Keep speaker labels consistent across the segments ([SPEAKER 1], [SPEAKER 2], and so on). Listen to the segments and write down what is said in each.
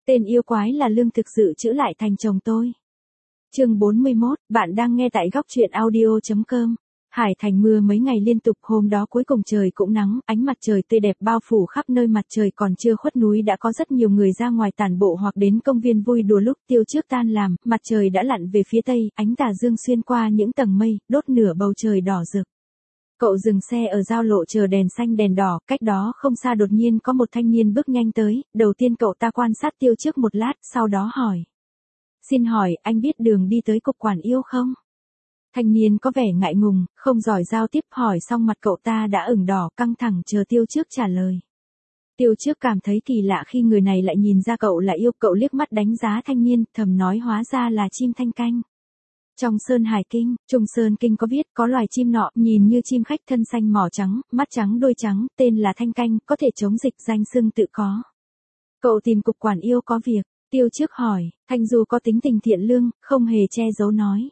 [SPEAKER 1] Tên yêu quái là lương thực dự trữ lại thành chồng tôi. Chương 41, bạn đang nghe tại góc truyện audio.com. Hải Thành mưa mấy ngày liên tục, hôm đó cuối cùng trời cũng nắng, ánh mặt trời tươi đẹp bao phủ khắp nơi, mặt trời còn chưa khuất núi đã có rất nhiều người ra ngoài tản bộ hoặc đến công viên vui đùa. Lúc Tiêu Trước tan làm, mặt trời đã lặn về phía tây, ánh tà dương xuyên qua những tầng mây, đốt nửa bầu trời đỏ rực. Cậu dừng xe ở giao lộ chờ đèn xanh đèn đỏ, cách đó không xa đột nhiên có một thanh niên bước nhanh tới, đầu tiên cậu ta quan sát Tiêu Trước một lát, sau đó hỏi. Xin hỏi, anh biết đường đi tới cục quản yêu không? Thanh niên có vẻ ngại ngùng, không giỏi giao tiếp, hỏi xong mặt cậu ta đã ửng đỏ, căng thẳng chờ Tiêu Trước trả lời. Tiêu Trước cảm thấy kỳ lạ khi người này lại nhìn ra cậu là yêu, cậu liếc mắt đánh giá thanh niên, thầm nói hóa ra là chim thanh canh. Trong Sơn Hải Kinh, Trung Sơn Kinh có viết có loài chim nọ, nhìn như chim khách, thân xanh mỏ trắng, mắt trắng đuôi trắng, tên là thanh canh, có thể chống dịch, danh xưng tự có. Cậu tìm cục quản yêu có việc. Tiêu Trước hỏi, Thanh Du có tính tình thiện lương, không hề che giấu nói.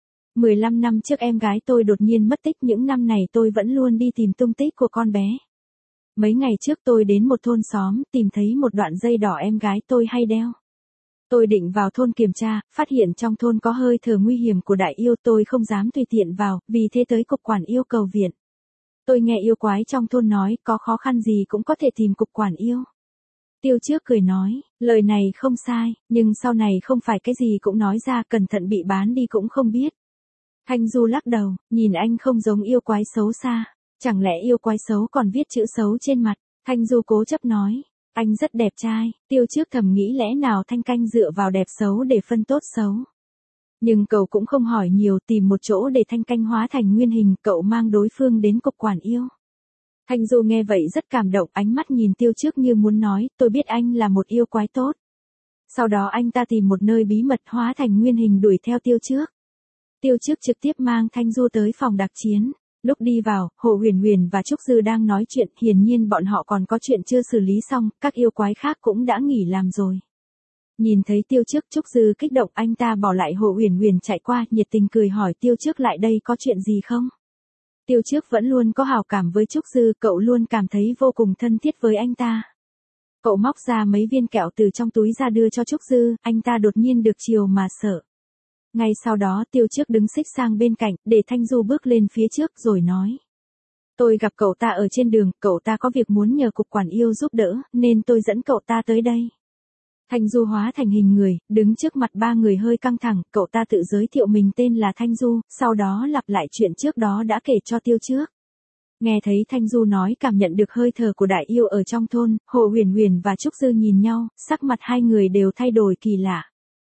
[SPEAKER 1] 15 năm trước em gái tôi đột nhiên mất tích, những năm này tôi vẫn luôn đi tìm tung tích của con bé. Mấy ngày trước tôi đến một thôn xóm, tìm thấy một đoạn dây đỏ em gái tôi hay đeo. Tôi định vào thôn kiểm tra, phát hiện trong thôn có hơi thở nguy hiểm của đại yêu, tôi không dám tùy tiện vào, vì thế tới cục quản yêu cầu viện. Tôi nghe yêu quái trong thôn nói, có khó khăn gì cũng có thể tìm cục quản yêu. Tiêu Trước cười nói, lời này không sai, nhưng sau này không phải cái gì cũng nói ra, cẩn thận bị bán đi cũng không biết. Thanh Du lắc đầu, nhìn anh không giống yêu quái xấu xa, chẳng lẽ yêu quái xấu còn viết chữ xấu trên mặt. Thanh Du cố chấp nói, anh rất đẹp trai. Tiêu Trước thầm nghĩ lẽ nào thanh canh dựa vào đẹp xấu để phân tốt xấu. Nhưng cậu cũng không hỏi nhiều, tìm một chỗ để thanh canh hóa thành nguyên hình, cậu mang đối phương đến cục quản yêu. Thanh Du nghe vậy rất cảm động, ánh mắt nhìn Tiêu Trước như muốn nói, tôi biết anh là một yêu quái tốt. Sau đó anh ta tìm một nơi bí mật hóa thành nguyên hình đuổi theo Tiêu Trước. Tiêu Trước trực tiếp mang Thanh Du tới phòng đặc chiến. Lúc đi vào, Hồ Huyền Huyền và Trúc Dư đang nói chuyện, hiển nhiên bọn họ còn có chuyện chưa xử lý xong, các yêu quái khác cũng đã nghỉ làm rồi. Nhìn thấy Tiêu Trước, Trúc Dư kích động, anh ta bỏ lại Hồ Huyền Huyền chạy qua, nhiệt tình cười hỏi Tiêu Trước lại đây có chuyện gì không? Tiêu Trước vẫn luôn có hảo cảm với Trúc Dư, cậu luôn cảm thấy vô cùng thân thiết với anh ta. Cậu móc ra mấy viên kẹo từ trong túi ra đưa cho Trúc Dư, anh ta đột nhiên được chiều mà sợ. Ngay sau đó Tiêu Trước đứng xích sang bên cạnh, để Thanh Du bước lên phía trước rồi nói. Tôi gặp cậu ta ở trên đường, cậu ta có việc muốn nhờ cục quản yêu giúp đỡ, nên tôi dẫn cậu ta tới đây. Thanh Du hóa thành hình người, đứng trước mặt ba người hơi căng thẳng, cậu ta tự giới thiệu mình tên là Thanh Du, sau đó lặp lại chuyện trước đó đã kể cho Tiêu Trước. Nghe thấy Thanh Du nói cảm nhận được hơi thở của đại yêu ở trong thôn, Hồ Huyền Huyền và Trúc Dư nhìn nhau, sắc mặt hai người đều thay đổi kỳ lạ.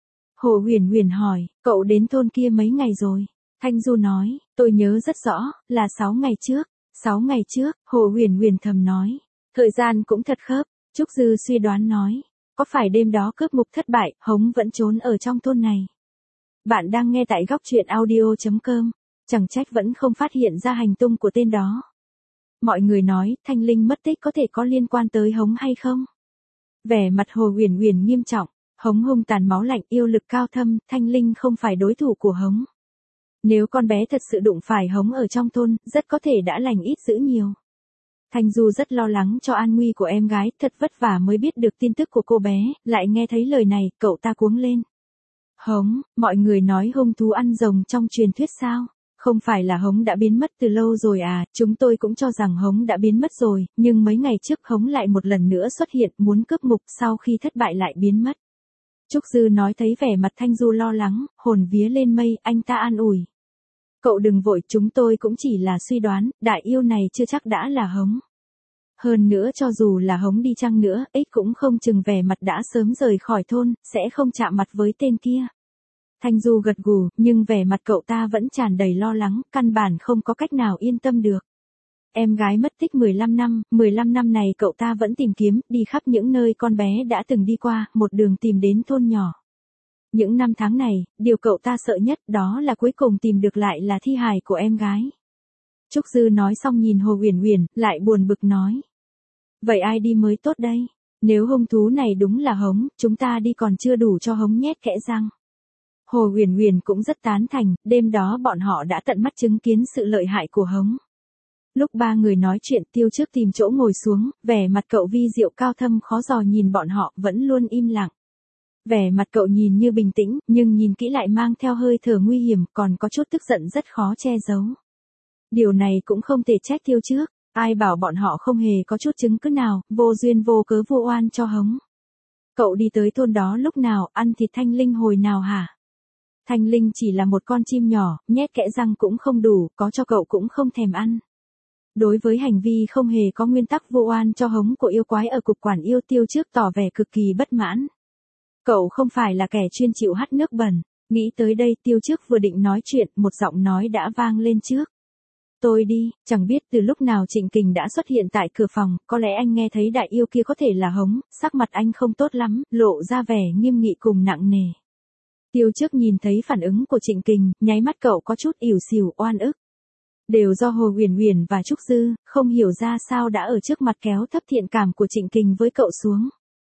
[SPEAKER 1] Hồ Huyền Huyền hỏi, cậu đến thôn kia mấy ngày rồi? Thanh Du nói, tôi nhớ rất rõ, là 6 ngày trước. 6 ngày trước, Hồ Huyền Huyền thầm nói. Thời gian cũng thật khớp, Trúc Dư suy đoán nói. Có phải đêm đó cướp mục thất bại, Hống vẫn trốn ở trong thôn này? Bạn đang nghe tại góc truyện audio.com. Chẳng trách vẫn không phát hiện ra hành tung của tên đó. Mọi người nói, Thanh Linh mất tích có thể có liên quan tới Hống hay không? Vẻ mặt Hồ Huyền Huyền nghiêm trọng. Hống hung tàn máu lạnh, yêu lực cao thâm, Thanh Linh không phải đối thủ của Hống. Nếu con bé thật sự đụng phải Hống ở trong thôn, rất có thể đã lành ít dữ nhiều. Thanh Du rất lo lắng cho an nguy của em gái, thật vất vả mới biết được tin tức của cô bé, lại nghe thấy lời này, cậu ta cuống lên. Hống, mọi người nói hung thú ăn rồng trong truyền thuyết sao? Không phải là Hống đã biến mất từ lâu rồi à? Chúng tôi cũng cho rằng Hống đã biến mất rồi, nhưng mấy ngày trước Hống lại một lần nữa xuất hiện muốn cướp mục, sau khi thất bại lại biến mất. Trúc Dư nói thấy vẻ mặt Thanh Du lo lắng, hồn vía lên mây, anh ta an ủi. Cậu đừng vội, chúng tôi cũng chỉ là suy đoán, đại yêu này chưa chắc đã là Hống. Hơn nữa cho dù là Hống đi chăng nữa, cũng không chừng vẻ mặt đã sớm rời khỏi thôn, sẽ không chạm mặt với tên kia. Thanh Du gật gù, nhưng vẻ mặt cậu ta vẫn tràn đầy lo lắng, căn bản không có cách nào yên tâm được. Em gái mất tích 15 năm này cậu ta vẫn tìm kiếm, đi khắp những nơi con bé đã từng đi qua, một đường tìm đến thôn nhỏ. Những năm tháng này, điều cậu ta sợ nhất đó là cuối cùng tìm được lại là thi hài của em gái. Trúc Dư nói xong nhìn Hồ Huyền Huyền, lại buồn bực nói. Vậy ai đi mới tốt đây? Nếu hung thú này đúng là Hống, chúng ta đi còn chưa đủ cho Hống nhét kẽ răng. Hồ Huyền Huyền cũng rất tán thành, đêm đó bọn họ đã tận mắt chứng kiến sự lợi hại của Hống. Lúc ba người nói chuyện, Tiêu Trước tìm chỗ ngồi xuống, vẻ mặt cậu vi diệu cao thâm khó dò nhìn bọn họ, vẫn luôn im lặng. Vẻ mặt cậu nhìn như bình tĩnh, nhưng nhìn kỹ lại mang theo hơi thở nguy hiểm, còn có chút tức giận rất khó che giấu. Điều này cũng không thể trách Tiêu Trước, ai bảo bọn họ không hề có chút chứng cứ nào, vô duyên vô cớ vu oan cho hống. Cậu đi tới thôn đó lúc nào, ăn thịt Thanh Linh hồi nào hả? Thanh Linh chỉ là một con chim nhỏ, nhét kẽ răng cũng không đủ, có cho cậu cũng không thèm ăn. Đối với hành vi không hề có nguyên tắc vu oan cho hống của yêu quái ở cục quản yêu, Tiêu Trước tỏ vẻ cực kỳ bất mãn. Cậu không phải là kẻ chuyên chịu hắt nước bẩn. Nghĩ tới đây, Tiêu Trước vừa định nói chuyện, một giọng nói đã vang lên trước. Tôi đi, chẳng biết từ lúc nào Trịnh Kình đã xuất hiện tại cửa phòng, có lẽ anh nghe thấy đại yêu kia có thể là hống, sắc mặt anh không tốt lắm, lộ ra vẻ nghiêm nghị cùng nặng nề. Tiêu Trước nhìn thấy phản ứng của Trịnh Kình, nháy mắt cậu có chút ỉu xìu oan ức. Đều do Hồ Uyển Uyển và Trúc Dư, không hiểu ra sao đã ở trước mặt kéo thấp thiện cảm của Trịnh Kình với cậu xuống.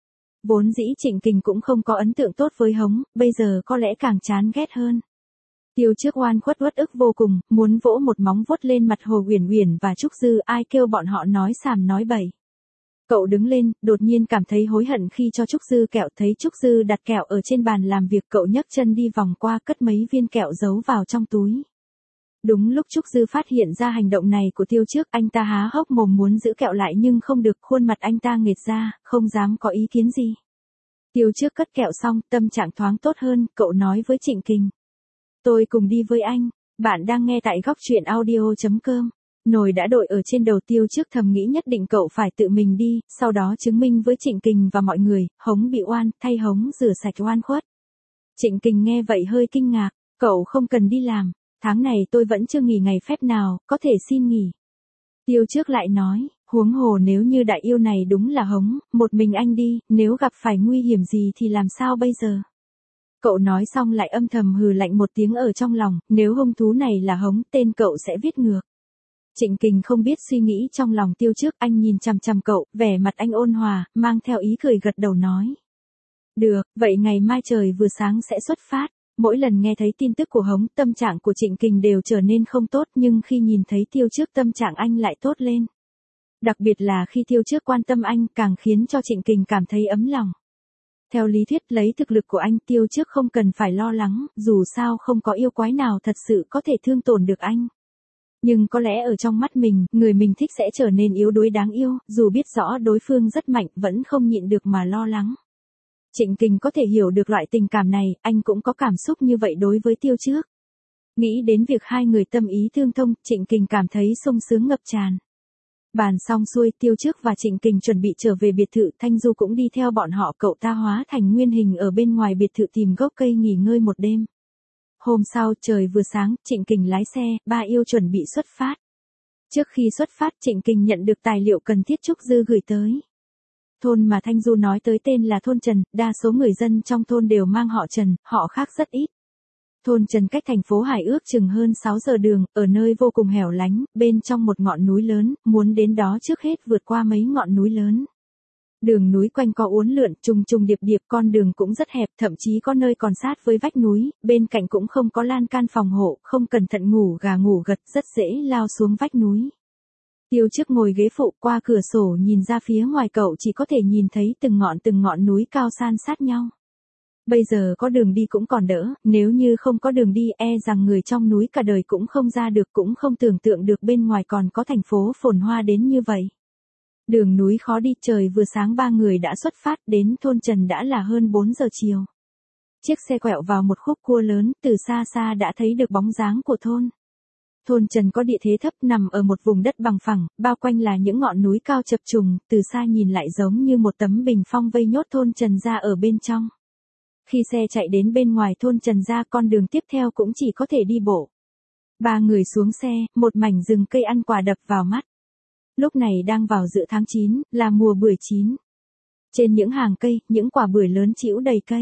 [SPEAKER 1] Vốn dĩ Trịnh Kình cũng không có ấn tượng tốt với hống, bây giờ có lẽ càng chán ghét hơn. Tiêu Trước oan khuất uất ức vô cùng, muốn vỗ một móng vuốt lên mặt Hồ Uyển Uyển và Trúc Dư, ai kêu bọn họ nói xàm nói bậy. Cậu đứng lên, đột nhiên cảm thấy hối hận khi cho Trúc Dư kẹo, thấy Trúc Dư đặt kẹo ở trên bàn làm việc, cậu nhấc chân đi vòng qua cất mấy viên kẹo giấu vào trong túi. Đúng lúc Trúc Dư phát hiện ra hành động này của Tiêu Trước, anh ta há hốc mồm muốn giữ kẹo lại nhưng không được, khuôn mặt anh ta nghệt ra, không dám có ý kiến gì. Tiêu Trước cất kẹo xong, tâm trạng thoáng tốt hơn, cậu nói với Trịnh Kình. Tôi cùng đi với anh, bạn đang nghe tại góc truyện audio.com. Nồi đã đội ở trên đầu Tiêu Trước thầm nghĩ nhất định cậu phải tự mình đi, sau đó chứng minh với Trịnh Kình và mọi người, hống bị oan, thay hống rửa sạch oan khuất. Trịnh Kình nghe vậy hơi kinh ngạc, cậu không cần đi làm, tháng này tôi vẫn chưa nghỉ ngày phép nào, có thể xin nghỉ. Tiêu Trước lại nói, huống hồ nếu như đại yêu này đúng là hống, một mình anh đi, nếu gặp phải nguy hiểm gì thì làm sao bây giờ? Cậu nói xong lại âm thầm hừ lạnh một tiếng ở trong lòng, nếu hung thú này là hống, tên cậu sẽ viết ngược. Trịnh Kình không biết suy nghĩ trong lòng Tiêu Trước, anh nhìn chằm chằm cậu, vẻ mặt anh ôn hòa, mang theo ý cười gật đầu nói. Được, vậy ngày mai trời vừa sáng sẽ xuất phát. Mỗi lần nghe thấy tin tức của hống, tâm trạng của Trịnh Kình đều trở nên không tốt, nhưng khi nhìn thấy Tiêu Trước tâm trạng anh lại tốt lên. Đặc biệt là khi Tiêu Trước quan tâm anh, càng khiến cho Trịnh Kình cảm thấy ấm lòng. Theo lý thuyết, lấy thực lực của anh, Tiêu Trước không cần phải lo lắng, dù sao không có yêu quái nào thật sự có thể thương tổn được anh. Nhưng có lẽ ở trong mắt mình, người mình thích sẽ trở nên yếu đuối đáng yêu, dù biết rõ đối phương rất mạnh, vẫn không nhịn được mà lo lắng. Trịnh Kình có thể hiểu được loại tình cảm này, anh cũng có cảm xúc như vậy đối với Tiêu Trước. Nghĩ đến việc hai người tâm ý tương thông, Trịnh Kình cảm thấy sung sướng ngập tràn. Bàn xong xuôi, Tiêu Trước và Trịnh Kình chuẩn bị trở về biệt thự, Thanh Du cũng đi theo bọn họ, cậu ta hóa thành nguyên hình ở bên ngoài biệt thự tìm gốc cây nghỉ ngơi một đêm. Hôm sau, trời vừa sáng, Trịnh Kình lái xe, ba yêu chuẩn bị xuất phát. Trước khi xuất phát, Trịnh Kình nhận được tài liệu cần thiết Trúc Dư gửi tới. Thôn mà Thanh Du nói tới tên là thôn Trần, đa số người dân trong thôn đều mang họ Trần, họ khác rất ít. Thôn Trần cách thành phố Hải ước chừng hơn 6 giờ đường, ở nơi vô cùng hẻo lánh, bên trong một ngọn núi lớn, muốn đến đó trước hết vượt qua mấy ngọn núi lớn. Đường núi quanh co uốn lượn, trùng trùng điệp điệp, con đường cũng rất hẹp, thậm chí có nơi còn sát với vách núi, bên cạnh cũng không có lan can phòng hộ, không cẩn thận ngủ gà ngủ gật, rất dễ lao xuống vách núi. Tiêu Trước ngồi ghế phụ, qua cửa sổ nhìn ra phía ngoài, cậu chỉ có thể nhìn thấy từng ngọn núi cao san sát nhau. Bây giờ có đường đi cũng còn đỡ, nếu như không có đường đi, e rằng người trong núi cả đời cũng không ra được, cũng không tưởng tượng được bên ngoài còn có thành phố phồn hoa đến như vậy. Đường núi khó đi, trời vừa sáng ba người đã xuất phát, đến thôn Trần đã là hơn 4 giờ chiều. Chiếc xe quẹo vào một khúc cua lớn, từ xa xa đã thấy được bóng dáng của thôn. Thôn Trần có địa thế thấp, nằm ở một vùng đất bằng phẳng, bao quanh là những ngọn núi cao chập trùng, từ xa nhìn lại giống như một tấm bình phong vây nhốt thôn Trần ra ở bên trong. Khi xe chạy đến bên ngoài thôn Trần ra, con đường tiếp theo cũng chỉ có thể đi bộ. Ba người xuống xe, một mảnh rừng cây ăn quả đập vào mắt. Lúc này đang vào giữa tháng 9, là mùa bưởi chín. Trên những hàng cây, những quả bưởi lớn trĩu đầy cây.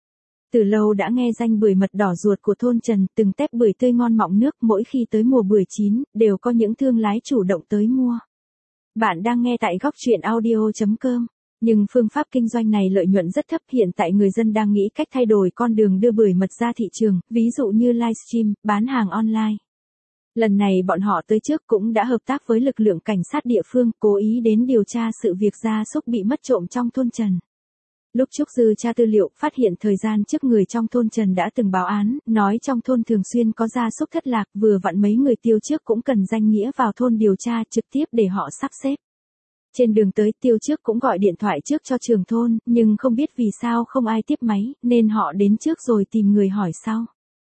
[SPEAKER 1] Từ lâu đã nghe danh bưởi mật đỏ ruột của thôn Trần, từng tép bưởi tươi ngon mọng nước, mỗi khi tới mùa bưởi chín, đều có những thương lái chủ động tới mua. Bạn đang nghe tại góc truyện audio.com. Nhưng phương pháp kinh doanh này lợi nhuận rất thấp, hiện tại người dân đang nghĩ cách thay đổi con đường đưa bưởi mật ra thị trường, ví dụ như livestream, bán hàng online. Lần này bọn họ tới trước cũng đã hợp tác với lực lượng cảnh sát địa phương, cố ý đến điều tra sự việc gia súc bị mất trộm trong thôn Trần. Lúc Trúc Dư tra tư liệu, phát hiện thời gian trước người trong thôn Trần đã từng báo án, nói trong thôn thường xuyên có gia súc thất lạc, vừa vặn mấy người Tiêu Trước cũng cần danh nghĩa vào thôn điều tra trực tiếp để họ sắp xếp. Trên đường tới, Tiêu Trước cũng gọi điện thoại trước cho trưởng thôn, nhưng không biết vì sao không ai tiếp máy, nên họ đến trước rồi tìm người hỏi sau.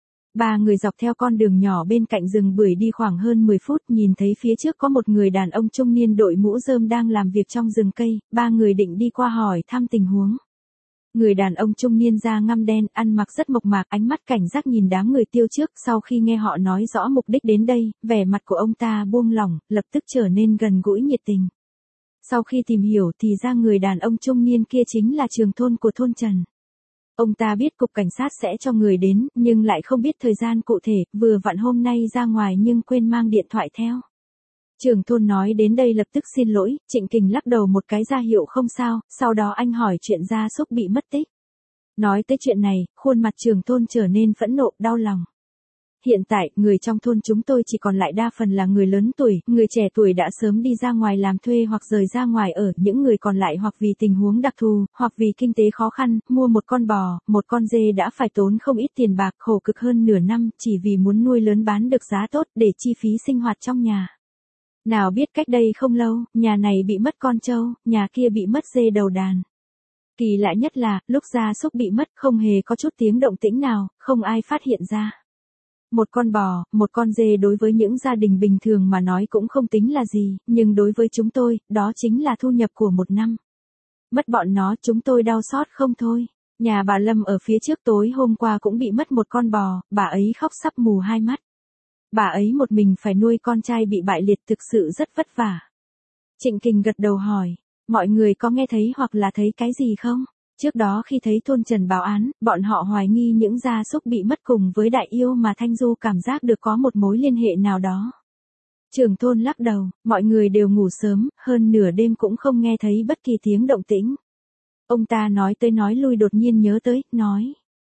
[SPEAKER 1] Ba người dọc theo con đường nhỏ bên cạnh rừng bưởi đi khoảng hơn 10 phút, nhìn thấy phía trước có một người đàn ông trung niên đội mũ rơm đang làm việc trong rừng cây, ba người định đi qua hỏi thăm tình huống. Người đàn ông trung niên da ngăm đen, ăn mặc rất mộc mạc, ánh mắt cảnh giác nhìn đám người Tiêu Trước, sau khi nghe họ nói rõ mục đích đến đây, vẻ mặt của ông ta buông lỏng, lập tức trở nên gần gũi nhiệt tình. Sau khi tìm hiểu thì ra người đàn ông trung niên kia chính là trưởng thôn của thôn Trần. Ông ta biết cục cảnh sát sẽ cho người đến, nhưng lại không biết thời gian cụ thể, vừa vặn hôm nay ra ngoài nhưng quên mang điện thoại theo. Trưởng thôn nói đến đây lập tức xin lỗi, Trịnh Kình lắc đầu một cái ra hiệu không sao, sau đó anh hỏi chuyện gia súc bị mất tích. Nói tới chuyện này, khuôn mặt trưởng thôn trở nên phẫn nộ, đau lòng. Hiện tại, người trong thôn chúng tôi chỉ còn lại đa phần là người lớn tuổi, người trẻ tuổi đã sớm đi ra ngoài làm thuê hoặc rời ra ngoài ở, những người còn lại hoặc vì tình huống đặc thù, hoặc vì kinh tế khó khăn, mua một con bò, một con dê đã phải tốn không ít tiền bạc, khổ cực hơn nửa năm, chỉ vì muốn nuôi lớn bán được giá tốt để chi phí sinh hoạt trong nhà. Nào biết cách đây không lâu, nhà này bị mất con trâu, nhà kia bị mất dê đầu đàn. Kỳ lạ nhất là, lúc gia súc bị mất không hề có chút tiếng động tĩnh nào, không ai phát hiện ra. Một con bò, một con dê đối với những gia đình bình thường mà nói cũng không tính là gì, nhưng đối với chúng tôi, đó chính là thu nhập của một năm. Mất bọn nó chúng tôi đau xót không thôi. Nhà bà Lâm ở phía trước tối hôm qua cũng bị mất một con bò, bà ấy khóc sắp mù hai mắt. Bà ấy một mình phải nuôi con trai bị bại liệt thực sự rất vất vả. Trịnh Kình gật đầu hỏi, mọi người có nghe thấy hoặc là thấy cái gì không? Trước đó khi thấy thôn Trần báo án, bọn họ hoài nghi những gia súc bị mất cùng với Đại Yêu mà Thanh Du cảm giác được có một mối liên hệ nào đó. Trưởng thôn lắc đầu, mọi người đều ngủ sớm, hơn nửa đêm cũng không nghe thấy bất kỳ tiếng động tĩnh. Ông ta nói tới nói lui đột nhiên nhớ tới, nói.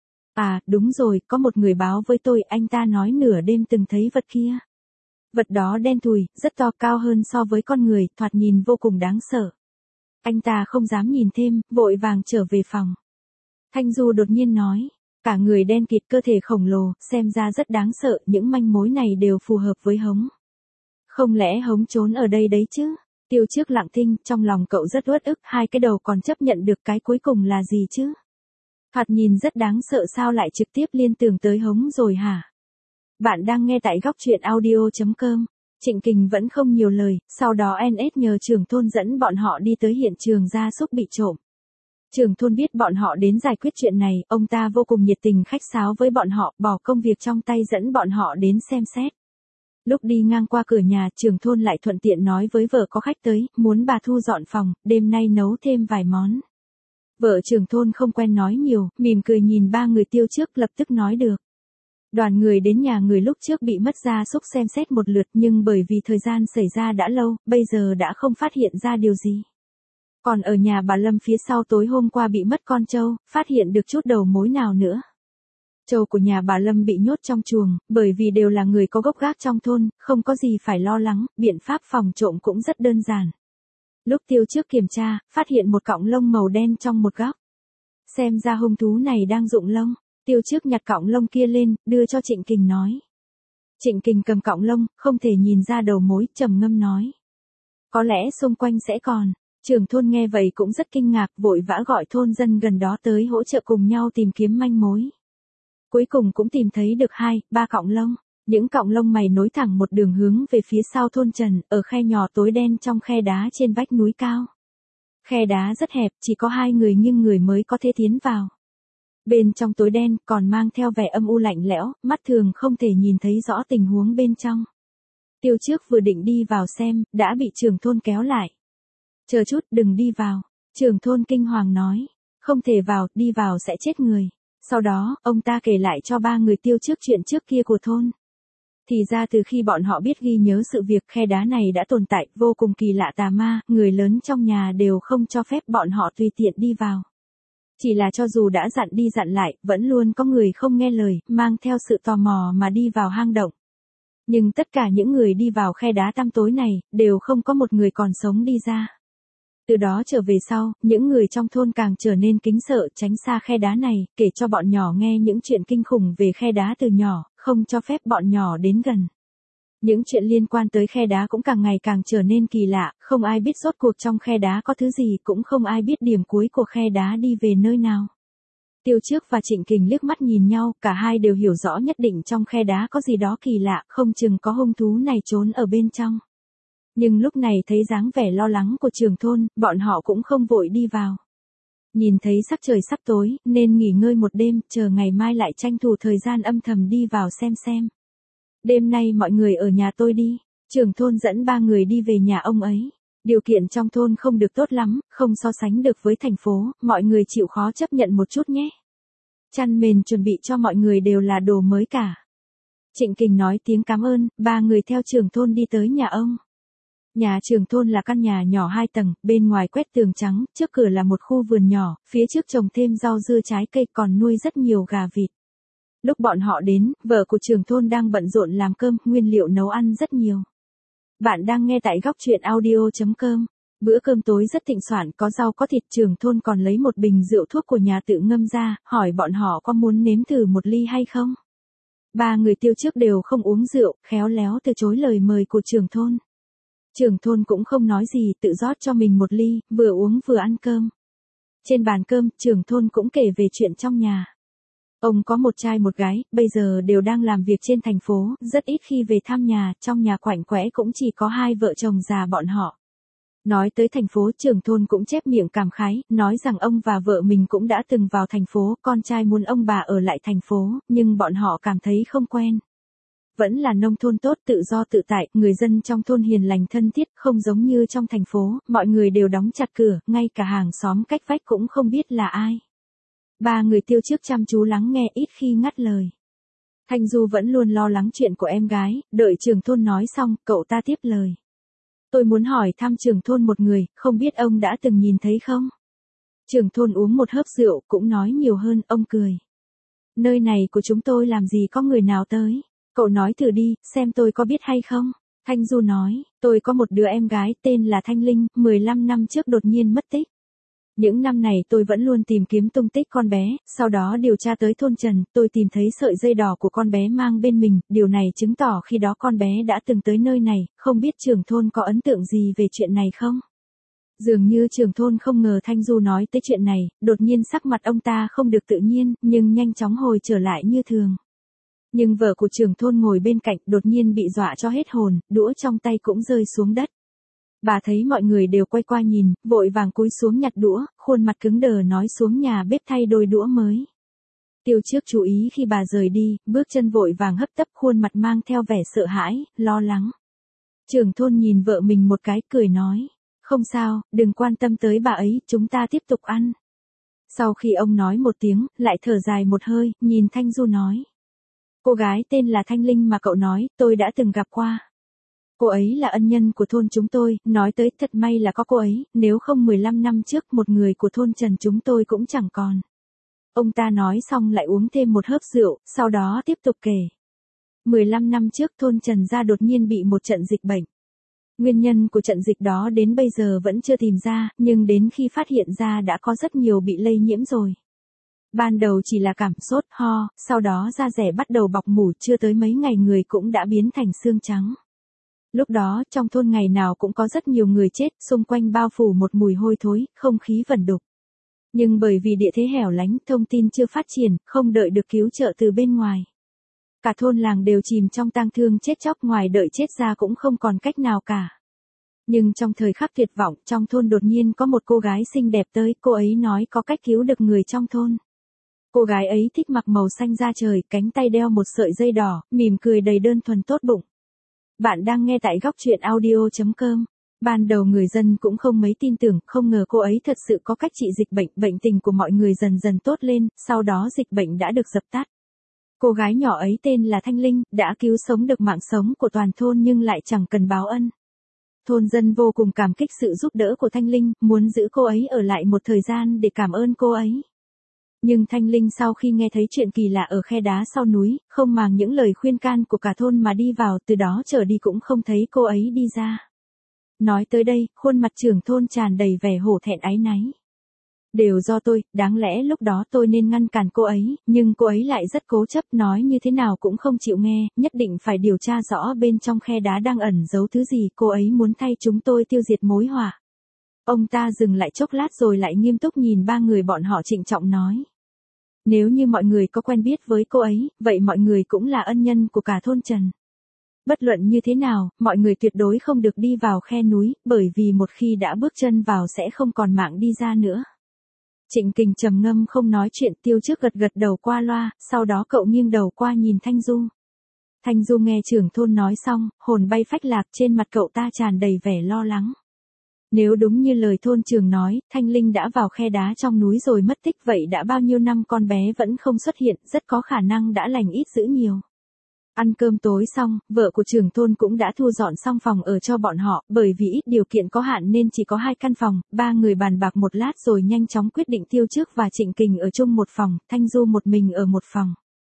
[SPEAKER 1] À, đúng rồi, có một người báo với tôi, anh ta nói nửa đêm từng thấy vật kia. Vật đó đen thùi, rất to, cao hơn so với con người, thoạt nhìn vô cùng đáng sợ. Anh ta không dám nhìn thêm, vội vàng trở về phòng. Thanh Du đột nhiên nói, cả người đen kịt, cơ thể khổng lồ, xem ra rất đáng sợ, những manh mối này đều phù hợp với Hống. Không lẽ Hống trốn ở đây đấy chứ? Tiêu Trước lặng thinh, trong lòng cậu rất uất ức, hai cái đầu còn chấp nhận được, cái cuối cùng là gì chứ? Thoạt nhìn rất đáng sợ, sao lại trực tiếp liên tưởng tới Hống rồi hả? Bạn đang nghe tại góc truyện audio.com. Trịnh Kình vẫn không nhiều lời, sau đó NS nhờ trưởng thôn dẫn bọn họ đi tới hiện trường gia súc bị trộm. Trưởng thôn biết bọn họ đến giải quyết chuyện này, ông ta vô cùng nhiệt tình khách sáo với bọn họ, bỏ công việc trong tay dẫn bọn họ đến xem xét. Lúc đi ngang qua cửa nhà, trưởng thôn lại thuận tiện nói với vợ có khách tới, muốn bà thu dọn phòng, đêm nay nấu thêm vài món. Vợ trưởng thôn không quen nói nhiều, mỉm cười nhìn ba người Tiêu Trước, lập tức nói được. Đoàn người đến nhà người lúc trước bị mất gia súc xem xét một lượt, nhưng bởi vì thời gian xảy ra đã lâu, bây giờ đã không phát hiện ra điều gì. Còn ở nhà bà Lâm phía sau tối hôm qua bị mất con trâu, phát hiện được chút đầu mối nào nữa. Trâu của nhà bà Lâm bị nhốt trong chuồng, bởi vì đều là người có gốc gác trong thôn, không có gì phải lo lắng, biện pháp phòng trộm cũng rất đơn giản. Lúc Tiêu Trước kiểm tra, phát hiện một cọng lông màu đen trong một góc. Xem ra hung thú này đang rụng lông. Tiêu Trước nhặt cọng lông kia lên, đưa cho Trịnh Kình nói. Trịnh Kình cầm cọng lông, không thể nhìn ra đầu mối, trầm ngâm nói. Có lẽ xung quanh sẽ còn. Trưởng thôn nghe vậy cũng rất kinh ngạc, vội vã gọi thôn dân gần đó tới hỗ trợ cùng nhau tìm kiếm manh mối. Cuối cùng cũng tìm thấy được 2-3 cọng lông. Những cọng lông mày nối thẳng một đường hướng về phía sau thôn Trần, ở khe nhỏ tối đen trong khe đá trên vách núi cao. Khe đá rất hẹp, chỉ có 2 người nhưng người mới có thể tiến vào. Bên trong tối đen còn mang theo vẻ âm u lạnh lẽo, mắt thường không thể nhìn thấy rõ tình huống bên trong. Tiêu Trước vừa định đi vào xem, đã bị trưởng thôn kéo lại. Chờ chút, đừng đi vào. Trưởng thôn kinh hoàng nói. Không thể vào, đi vào sẽ chết người. Sau đó, ông ta kể lại cho ba người Tiêu Trước chuyện trước kia của thôn. Thì ra từ khi bọn họ biết ghi nhớ sự việc khe đá này đã tồn tại, vô cùng kỳ lạ tà ma, người lớn trong nhà đều không cho phép bọn họ tùy tiện đi vào. Chỉ là cho dù đã dặn đi dặn lại, vẫn luôn có người không nghe lời, mang theo sự tò mò mà đi vào hang động. Nhưng tất cả những người đi vào khe đá tăm tối này, đều không có một người còn sống đi ra. Từ đó trở về sau, những người trong thôn càng trở nên kính sợ tránh xa khe đá này, kể cho bọn nhỏ nghe những chuyện kinh khủng về khe đá từ nhỏ, không cho phép bọn nhỏ đến gần. Những chuyện liên quan tới khe đá cũng càng ngày càng trở nên kỳ lạ, không ai biết rốt cuộc trong khe đá có thứ gì, cũng không ai biết điểm cuối của khe đá đi về nơi nào. Tiêu Trước và Trịnh Kình liếc mắt nhìn nhau, cả hai đều hiểu rõ nhất định trong khe đá có gì đó kỳ lạ, không chừng có hung thú này trốn ở bên trong. Nhưng lúc này thấy dáng vẻ lo lắng của trưởng thôn, bọn họ cũng không vội đi vào. Nhìn thấy sắc trời sắp tối, nên nghỉ ngơi một đêm, chờ ngày mai lại tranh thủ thời gian âm thầm đi vào xem. Đêm nay mọi người ở nhà tôi đi. Trưởng thôn dẫn 3 người đi về nhà ông ấy. Điều kiện trong thôn không được tốt lắm, không so sánh được với thành phố, mọi người chịu khó chấp nhận một chút nhé. Chăn mền chuẩn bị cho mọi người đều là đồ mới cả. Trịnh Kình nói tiếng cảm ơn, 3 người theo trưởng thôn đi tới nhà ông. Nhà trưởng thôn là căn nhà nhỏ 2 tầng, bên ngoài quét tường trắng, trước cửa là một khu vườn nhỏ, phía trước trồng thêm rau dưa trái cây, còn nuôi rất nhiều gà vịt. Lúc bọn họ đến, vợ của trưởng thôn đang bận rộn làm cơm, nguyên liệu nấu ăn rất nhiều. Bạn đang nghe tại góc truyện audio.com. Bữa cơm tối rất thịnh soạn, có rau có thịt, trưởng thôn còn lấy một bình rượu thuốc của nhà tự ngâm ra, hỏi bọn họ có muốn nếm thử một ly hay không. 3 người Tiêu Trước đều không uống rượu, khéo léo từ chối lời mời của trưởng thôn. Trưởng thôn cũng không nói gì, tự rót cho mình một ly, vừa uống vừa ăn cơm. Trên bàn cơm, trưởng thôn cũng kể về chuyện trong nhà. Ông có một trai một gái, bây giờ đều đang làm việc trên thành phố, rất ít khi về thăm nhà, trong nhà quạnh quẽ cũng chỉ có 2 vợ chồng già bọn họ. Nói tới thành phố, trưởng thôn cũng chép miệng cảm khái, nói rằng ông và vợ mình cũng đã từng vào thành phố, con trai muốn ông bà ở lại thành phố, nhưng bọn họ cảm thấy không quen. Vẫn là nông thôn tốt, tự do tự tại, người dân trong thôn hiền lành thân thiết, không giống như trong thành phố, mọi người đều đóng chặt cửa, ngay cả hàng xóm cách vách cũng không biết là ai. 3 người Tiêu Trước chăm chú lắng nghe, ít khi ngắt lời. Thanh Du vẫn luôn lo lắng chuyện của em gái, đợi trưởng thôn nói xong, cậu ta tiếp lời. Tôi muốn hỏi thăm trưởng thôn một người, không biết ông đã từng nhìn thấy không? Trưởng thôn uống một hớp rượu, cũng nói nhiều hơn, ông cười. Nơi này của chúng tôi làm gì có người nào tới? Cậu nói thử đi, xem tôi có biết hay không? Thanh Du nói, tôi có một đứa em gái tên là Thanh Linh, 15 năm trước đột nhiên mất tích. Những năm này tôi vẫn luôn tìm kiếm tung tích con bé, sau đó điều tra tới thôn Trần, tôi tìm thấy sợi dây đỏ của con bé mang bên mình, điều này chứng tỏ khi đó con bé đã từng tới nơi này, không biết trưởng thôn có ấn tượng gì về chuyện này không? Dường như trưởng thôn không ngờ Thanh Du nói tới chuyện này, đột nhiên sắc mặt ông ta không được tự nhiên, nhưng nhanh chóng hồi trở lại như thường. Nhưng vợ của trưởng thôn ngồi bên cạnh đột nhiên bị dọa cho hết hồn, đũa trong tay cũng rơi xuống đất. Bà thấy mọi người đều quay qua nhìn, vội vàng cúi xuống nhặt đũa, khuôn mặt cứng đờ nói xuống nhà bếp thay đôi đũa mới. Tiêu Trước chú ý khi bà rời đi, bước chân vội vàng hấp tấp, khuôn mặt mang theo vẻ sợ hãi, lo lắng. Trưởng thôn nhìn vợ mình một cái, cười nói, không sao, đừng quan tâm tới bà ấy, chúng ta tiếp tục ăn. Sau khi ông nói một tiếng, lại thở dài một hơi, nhìn Thanh Du nói. Cô gái tên là Thanh Linh mà cậu nói, tôi đã từng gặp qua. Cô ấy là ân nhân của thôn chúng tôi, nói tới thật may là có cô ấy, nếu không 15 năm trước một người của thôn Trần chúng tôi cũng chẳng còn. Ông ta nói xong lại uống thêm một hớp rượu, sau đó tiếp tục kể. 15 năm trước thôn Trần gia đột nhiên bị một trận dịch bệnh. Nguyên nhân của trận dịch đó đến bây giờ vẫn chưa tìm ra, nhưng đến khi phát hiện ra đã có rất nhiều bị lây nhiễm rồi. Ban đầu chỉ là cảm sốt, ho, sau đó da rẻ bắt đầu bọc mủ, chưa tới mấy ngày người cũng đã biến thành xương trắng. Lúc đó, trong thôn ngày nào cũng có rất nhiều người chết, xung quanh bao phủ một mùi hôi thối, không khí vẩn đục. Nhưng bởi vì địa thế hẻo lánh, thông tin chưa phát triển, không đợi được cứu trợ từ bên ngoài. Cả thôn làng đều chìm trong tang thương chết chóc, ngoài đợi chết ra cũng không còn cách nào cả. Nhưng trong thời khắc tuyệt vọng, trong thôn đột nhiên có một cô gái xinh đẹp tới, cô ấy nói có cách cứu được người trong thôn. Cô gái ấy thích mặc màu xanh da trời, cánh tay đeo một sợi dây đỏ, mỉm cười đầy đơn thuần tốt bụng. Bạn đang nghe tại góc truyện audio.com. Ban đầu người dân cũng không mấy tin tưởng, không ngờ cô ấy thật sự có cách trị dịch bệnh, bệnh tình của mọi người dần dần tốt lên, sau đó dịch bệnh đã được dập tắt. Cô gái nhỏ ấy tên là Thanh Linh, đã cứu sống được mạng sống của toàn thôn nhưng lại chẳng cần báo ân. Thôn dân vô cùng cảm kích sự giúp đỡ của Thanh Linh, muốn giữ cô ấy ở lại một thời gian để cảm ơn cô ấy. Nhưng Thanh Linh sau khi nghe thấy chuyện kỳ lạ ở khe đá sau núi, không màng những lời khuyên can của cả thôn mà đi vào, từ đó trở đi cũng không thấy cô ấy đi ra. Nói tới đây, khuôn mặt trưởng thôn tràn đầy vẻ hổ thẹn áy náy. Đều do tôi, đáng lẽ lúc đó tôi nên ngăn cản cô ấy, nhưng cô ấy lại rất cố chấp, nói như thế nào cũng không chịu nghe, nhất định phải điều tra rõ bên trong khe đá đang ẩn giấu thứ gì, cô ấy muốn thay chúng tôi tiêu diệt mối họa. Ông ta dừng lại chốc lát rồi lại nghiêm túc nhìn ba người bọn họ, trịnh trọng nói. Nếu như mọi người có quen biết với cô ấy, vậy mọi người cũng là ân nhân của cả thôn Trần. Bất luận như thế nào, mọi người tuyệt đối không được đi vào khe núi, bởi vì một khi đã bước chân vào sẽ không còn mạng đi ra nữa. Trịnh Kình trầm ngâm không nói chuyện, Tiêu Trước gật gật đầu qua loa, sau đó cậu nghiêng đầu qua nhìn Thanh Du. Thanh Du nghe trưởng thôn nói xong, hồn bay phách lạc, trên mặt cậu ta tràn đầy vẻ lo lắng. Nếu đúng như lời thôn trưởng nói, Thanh Linh đã vào khe đá trong núi rồi mất tích, vậy đã bao nhiêu năm con bé vẫn không xuất hiện, rất có khả năng đã lành ít dữ nhiều. Ăn cơm tối xong, vợ của trưởng thôn cũng đã thu dọn xong phòng ở cho bọn họ, bởi vì ít điều kiện có hạn nên chỉ có 2 căn phòng, ba người bàn bạc một lát rồi nhanh chóng quyết định Tiêu Trước và Trịnh Kình ở chung một phòng, Thanh Du một mình ở một phòng.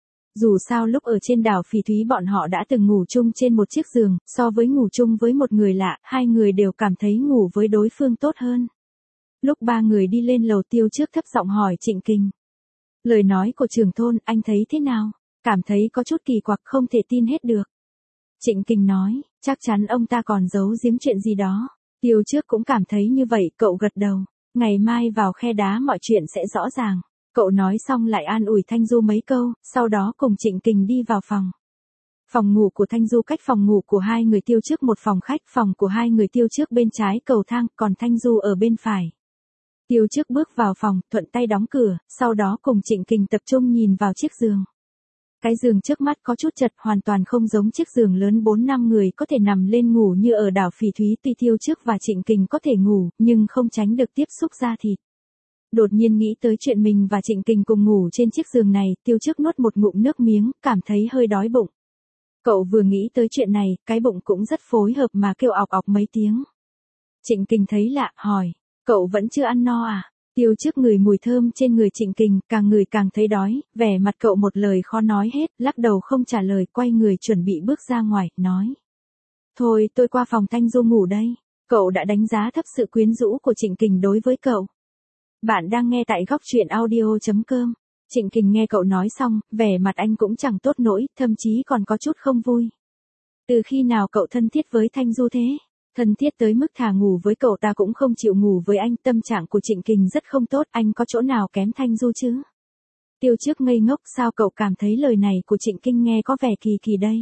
[SPEAKER 1] Dù sao lúc ở trên đảo Phỉ Thúy bọn họ đã từng ngủ chung trên một chiếc giường, so với ngủ chung với một người lạ, hai người đều cảm thấy ngủ với đối phương tốt hơn. Lúc ba người đi lên lầu, Tiêu Trước thấp giọng hỏi Trịnh Kình. Lời nói của trưởng thôn, anh thấy thế nào? Cảm thấy có chút kỳ quặc, không thể tin hết được. Trịnh Kình nói, chắc chắn ông ta còn giấu giếm chuyện gì đó. Tiêu Trước cũng cảm thấy như vậy, cậu gật đầu. Ngày mai vào khe đá mọi chuyện sẽ rõ ràng. Cậu nói xong lại an ủi Thanh Du mấy câu, sau đó cùng Trịnh Kình đi vào phòng. Phòng ngủ của Thanh Du cách phòng ngủ của hai người Tiêu Trước một phòng khách, phòng của hai người Tiêu Trước bên trái cầu thang, còn Thanh Du ở bên phải. Tiêu Trước bước vào phòng, thuận tay đóng cửa, sau đó cùng Trịnh Kình tập trung nhìn vào chiếc giường. Cái giường trước mắt có chút chật, hoàn toàn không giống chiếc giường lớn 4-5 người có thể nằm lên ngủ như ở đảo Phỉ Thúy. Tuy Tiêu Trước và Trịnh Kình có thể ngủ, nhưng không tránh được tiếp xúc da thịt. Đột nhiên nghĩ tới chuyện mình và Trịnh Kình cùng ngủ trên chiếc giường này, Tiêu Trước nuốt một ngụm nước miếng, cảm thấy hơi đói bụng. Cậu vừa nghĩ tới chuyện này, cái bụng cũng rất phối hợp mà kêu ọc ọc mấy tiếng. Trịnh Kình thấy lạ, hỏi, cậu vẫn chưa ăn no à? Tiêu Trước ngửi mùi thơm trên người Trịnh Kình, càng ngửi càng thấy đói, vẻ mặt cậu một lời khó nói hết, lắc đầu không trả lời, quay người chuẩn bị bước ra ngoài, nói. Thôi, tôi qua phòng Thanh Du ngủ đây. Cậu đã đánh giá thấp sự quyến rũ của Trịnh Kình đối với cậu. Bạn đang nghe tại góc truyện audio.com. Trịnh Kình nghe cậu nói xong, vẻ mặt anh cũng chẳng tốt nỗi, thậm chí còn có chút không vui. Từ khi nào cậu thân thiết với Thanh Du thế? Thân thiết tới mức thà ngủ với cậu ta cũng không chịu ngủ với anh, tâm trạng của Trịnh Kình rất không tốt, anh có chỗ nào kém Thanh Du chứ? Tiêu Trước ngây ngốc, sao cậu cảm thấy lời này của Trịnh Kình nghe có vẻ kỳ kỳ đây?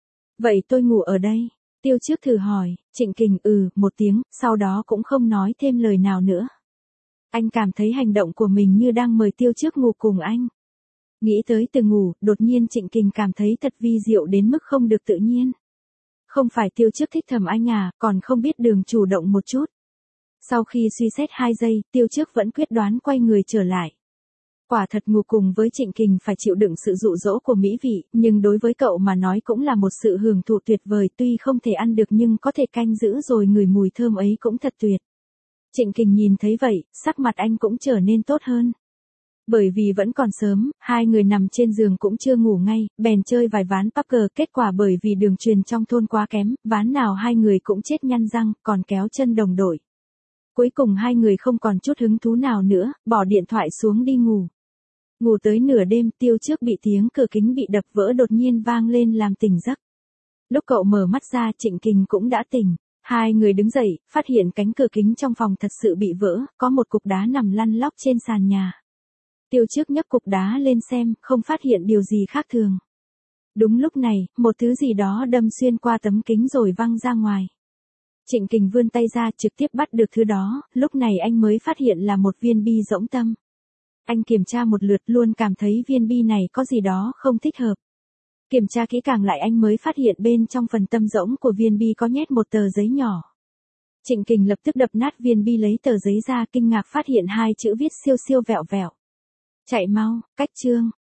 [SPEAKER 1] Vậy tôi ngủ ở đây. Tiêu Trước thử hỏi, Trịnh Kình một tiếng, sau đó cũng không nói thêm lời nào nữa. Anh cảm thấy hành động của mình như đang mời Tiêu Trước ngủ cùng anh. Nghĩ tới từ ngủ, đột nhiên Trịnh Kình cảm thấy thật vi diệu đến mức không được tự nhiên. Không phải Tiêu Trước thích thầm anh à, còn không biết đường chủ động một chút. Sau khi suy xét 2 giây, Tiêu Trước vẫn quyết đoán quay người trở lại. Quả thật ngủ cùng với Trịnh Kình phải chịu đựng sự dụ dỗ của mỹ vị, nhưng đối với cậu mà nói cũng là một sự hưởng thụ tuyệt vời, tuy không thể ăn được nhưng có thể canh giữ rồi ngửi mùi thơm ấy cũng thật tuyệt. Trịnh Kình nhìn thấy vậy, sắc mặt anh cũng trở nên tốt hơn. Bởi vì vẫn còn sớm, hai người nằm trên giường cũng chưa ngủ ngay, bèn chơi vài ván poker, kết quả bởi vì đường truyền trong thôn quá kém, ván nào hai người cũng chết nhăn răng, còn kéo chân đồng đội. Cuối cùng hai người không còn chút hứng thú nào nữa, bỏ điện thoại xuống đi ngủ. Ngủ tới nửa đêm, Tiêu Trước bị tiếng cửa kính bị đập vỡ đột nhiên vang lên làm tỉnh giấc. Lúc cậu mở mắt ra, Trịnh Kình cũng đã tỉnh. Hai người đứng dậy, phát hiện cánh cửa kính trong phòng thật sự bị vỡ, có một cục đá nằm lăn lóc trên sàn nhà. Tiêu Trước nhấc cục đá lên xem, không phát hiện điều gì khác thường. Đúng lúc này, một thứ gì đó đâm xuyên qua tấm kính rồi văng ra ngoài. Trịnh Kình vươn tay ra trực tiếp bắt được thứ đó, lúc này anh mới phát hiện là một viên bi rỗng tâm. Anh kiểm tra một lượt luôn cảm thấy viên bi này có gì đó không thích hợp. Kiểm tra kỹ càng lại anh mới phát hiện bên trong phần tâm rỗng của viên bi có nhét một tờ giấy nhỏ. Trịnh Kình lập tức đập nát viên bi lấy tờ giấy ra, kinh ngạc phát hiện 2 chữ viết siêu siêu vẹo vẹo. Chạy mau, cách chương.